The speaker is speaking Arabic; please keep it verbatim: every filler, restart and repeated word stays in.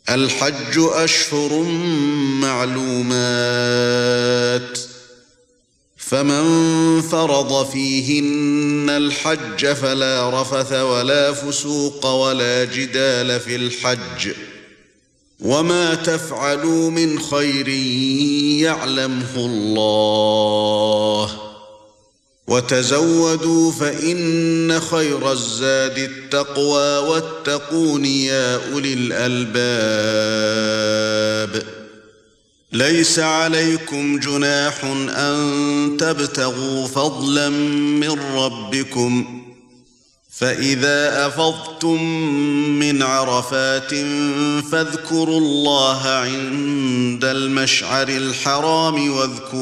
الحج أشهر معلومات، فمن فرض فيهن الحج فلا رفث ولا فسوق ولا جدال في الحج، وما تفعلوا من خير يعلمه الله، وتزودوا فإن خير الزاد التقوى واتقون يا أولي الألباب. ليس عليكم جناح أن تبتغوا فضلا من ربكم، فإذا أفضتم من عرفات فاذكروا الله عند المشعر الحرام واذكروا